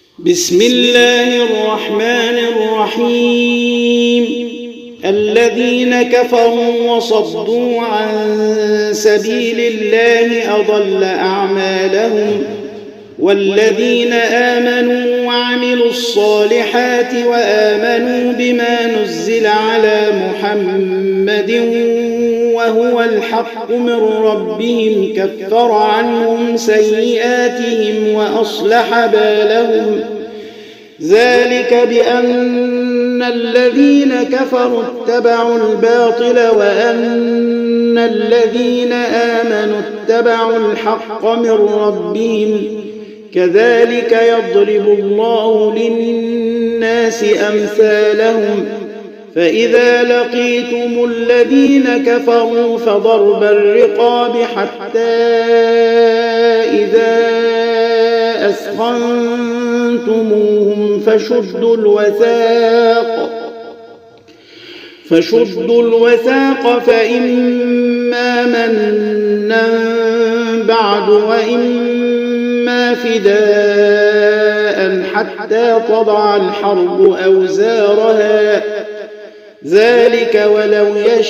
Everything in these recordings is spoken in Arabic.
بسم الله الرحمن الرحيم. الذين كفروا وصدوا عن سبيل الله أضل أعمالهم، والذين آمنوا وعملوا الصالحات وآمنوا بما نزل على محمد وهو الحق من ربهم كفر عنهم سيئاتهم وأصلح بالهم. ذلك بأن الذين كفروا اتبعوا الباطل وأن الذين آمنوا اتبعوا الحق من ربهم. كذلك يضرب الله للناس أمثالهم. فإذا لقيتم الذين كفروا فضرب الرقاب حتى إذا أثخنتموهم فشدوا الوثاق فإما منا بعد وإما فداء حتى تضع الحرب أوزارها. ذلك ولو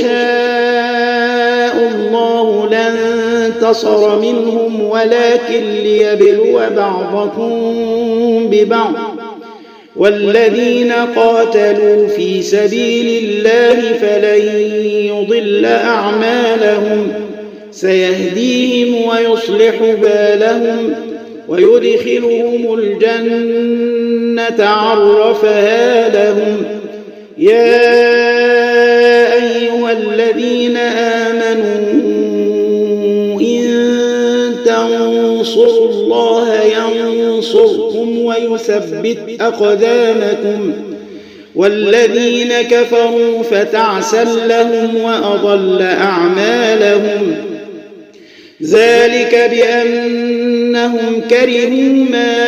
يشاء الله لانتصر منهم ولكن ليبلو بعضكم ببعض. والذين قاتلوا في سبيل الله فلن يضل أعمالهم، سيهديهم ويصلح بالهم ويدخلهم الجنة عرفها لهم. يا أيها الذين آمنوا إن تنصروا الله ينصركم ويثبت أقدامكم. والذين كفروا فتعسا لهم وأضل أعمالهم. ذلك بأنهم كرهوا ما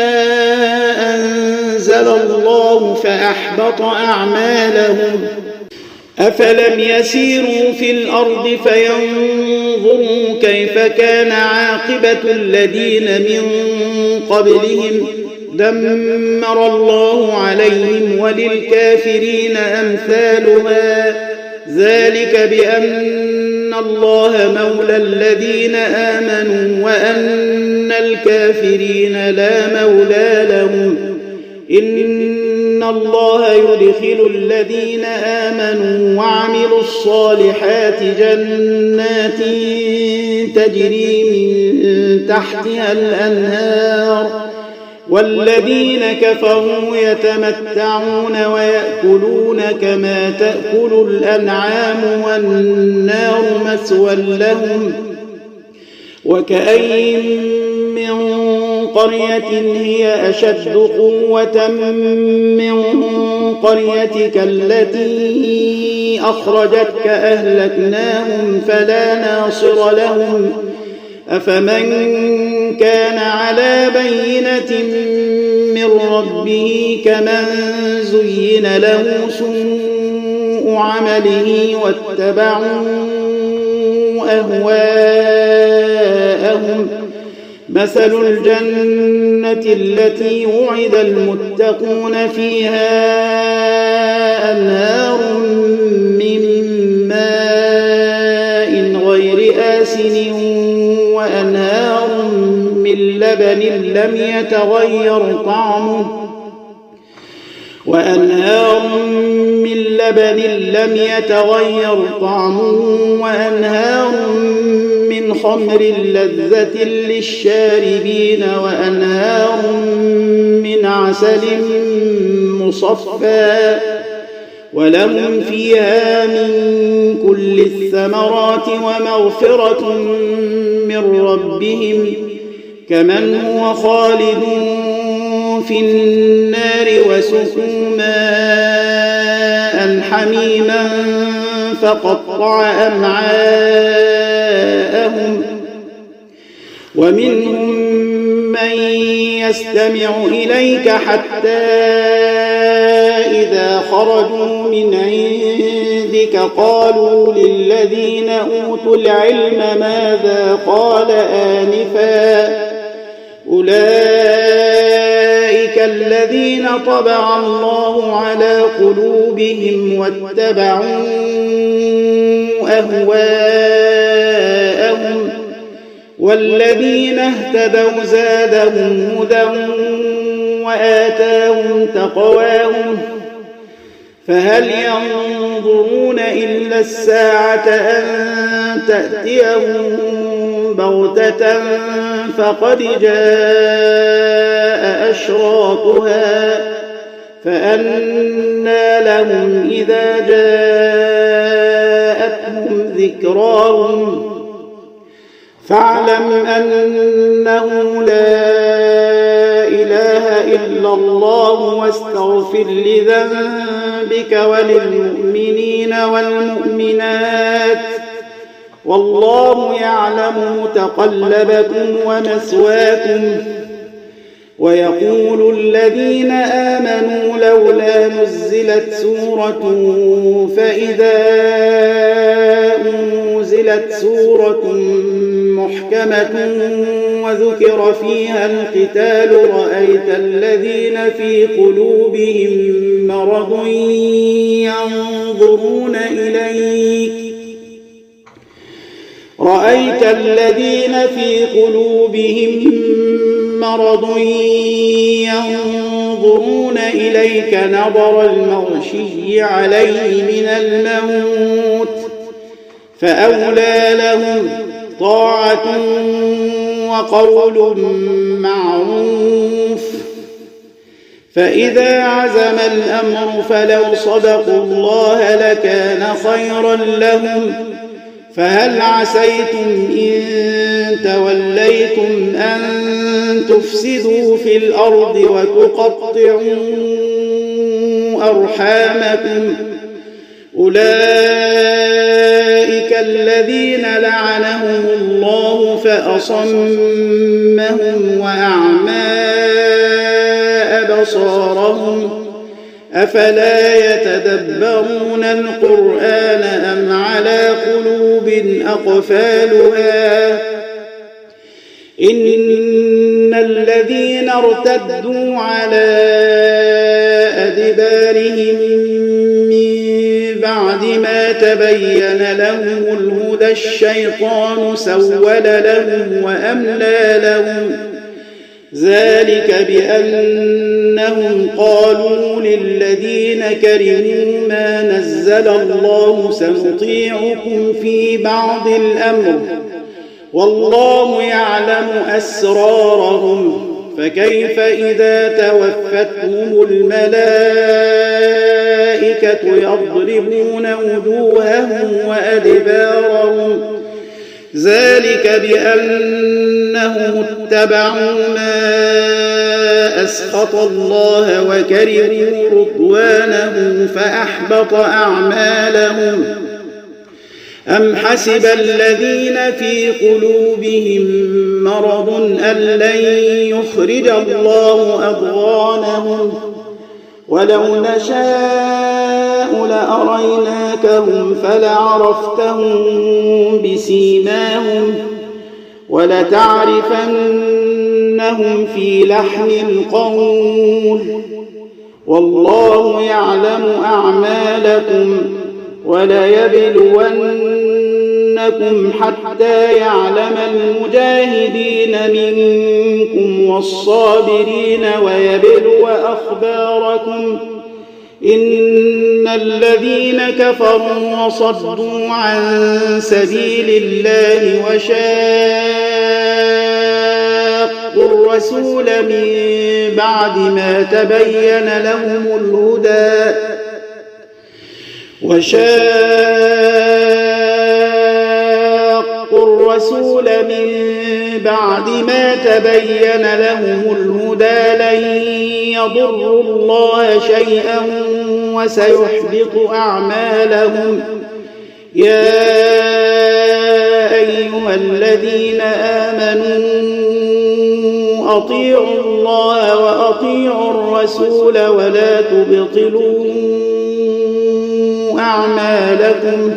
أنزل الله فأحبط أعمالهم. أفلم يسيروا في الأرض فينظروا كيف كان عاقبة الذين من قبلهم. دمر الله عليهم وللكافرين أمثالها. ذلك بأن الله مولى الذين آمنوا وأن الكافرين لا مولى لهم. إن الله يدخل الذين آمنوا وعملوا الصالحات جنات تجري من تحتها الأنهار. والذين كفروا يتمتعون ويأكلون كما تأكل الأنعام والنار مثوى لهم. وكأين من قرية هي أشد قوة من قريتك التي أخرجتك أهلكناهم فلا ناصر لهم. أفمن كان على بينة من ربه كمن زين له سوء عمله واتبعوا أهواءهم. مثل الجنة التي وعد المتقون فيها أنهار من ماء غير آسن وأنهار من لبن لم يتغير طعمه وأنهار من خمر لذة للشاربين وأنهار من عسل مصفى. ولهم فيها من كل الثمرات ومغفرة من ربهم كمن هو خالد في النار وسقوا ماء حميما فقطع أمعاءهم. ومنهم من يستمع إليك حتى إذا خرجوا من عندك قالوا للذين أوتوا العلم ماذا قال آنفا أولئك الذين طبع الله على قلوبهم واتبعوا أهواءهم والذين اهتدوا زادهم هدى وآتاهم تقواهم فهل ينظرون إلا الساعة أن تأتيهم بغتة فقد جاء أشراطها فأنى لهم إذا جاءتهم ذكراهم فاعلم أنه لا إله إلا الله واستغفر لذنبك وللمؤمنين والمؤمنات والله يعلم متقلبكم ومثواكم ويقول الذين آمنوا لولا نزلت سورة فإذا أنزلت سورة محكمة وذكر فيها القتال رأيت الذين في قلوبهم مرض ينظرون إليك نظر المغشي عليه من الموت فأولى لهم طاعة وقول معروف فإذا عزم الأمر فلو صدقوا الله لكان خيرا لهم فهل عسيتم إن توليتم أن تفسدوا في الأرض وتقطعوا أرحامكم أولئك الذين لعنهم الله فأصمهم وأعمى أبصارهم أفلا يتدبرون القرآن أم على قلوب أقفالها إن الذين ارتدوا على أدبارهم من بعد ما تبين لهم الهدى الشيطان سول لهم وأملى لهم ذلك بأنهم قالوا للذين كرهوا ما نزل الله سنطيعكم في بعض الأمر والله يعلم أسرارهم فكيف إذا توفتهم الملائكة يضربون وجوههم وأدبارهم ذلك بأنهم اتبعوا ما أسخط الله وكرهوا رضوانه فأحبط أعمالهم أم حسب الذين في قلوبهم مرض أن لن يخرج الله أضغانهم ولو نشاء لأريناكهم فلعرفتهم بسيماهم ولتعرفنهم في لحن القول والله يعلم أعمالكم وليبلونكم حتى يعلم المجاهدين منكم والصابرين ويبلو أخباركم إن الذين كفروا وصدوا عن سبيل الله وشاقوا الرسول من بعد ما تبين لهم الهدى لن يضروا الله شيئا وسيحبط أعمالهم يا أيها الذين آمنوا أطيعوا الله وأطيعوا الرسول ولا تبطلوا أعمالكم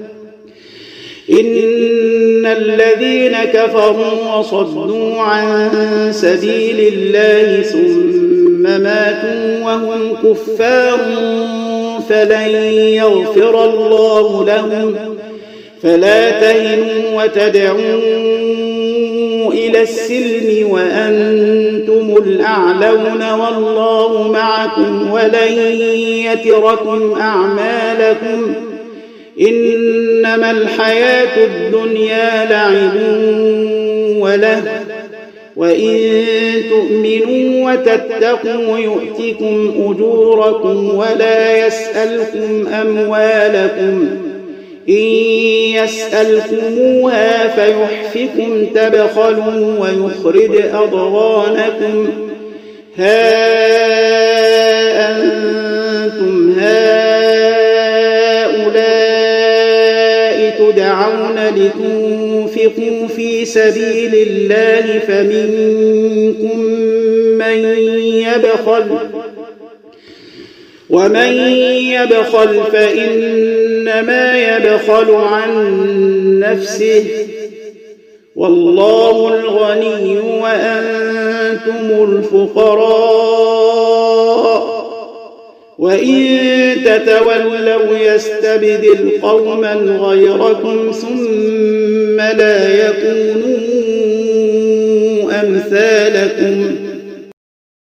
إن الذين كفروا وصدوا عن سبيل الله ثم ماتوا وهم كفار فلن يغفر الله لهم فلا تهنوا وتدعوا إلى السلم وأنتم الأعلون والله معكم ولن يتركم أعمالكم إنما الحياة الدنيا لعب وله وإن تؤمنوا وتتقوا يؤتكم أجوركم ولا يسألكم أموالكم إن يسألكموها فيحفكم تبخلوا ويخرج أضغانكم ها أنتم هؤلاء تدعون لتنفقوا في سبيل الله فمنكم من يبخل ومن يبخل فإنما يبخل عن نفسه والله الغني وأنتم الفقراء وإن تتولوا يستبدل قوما غيركم ثم لا يكونوا أمثالكم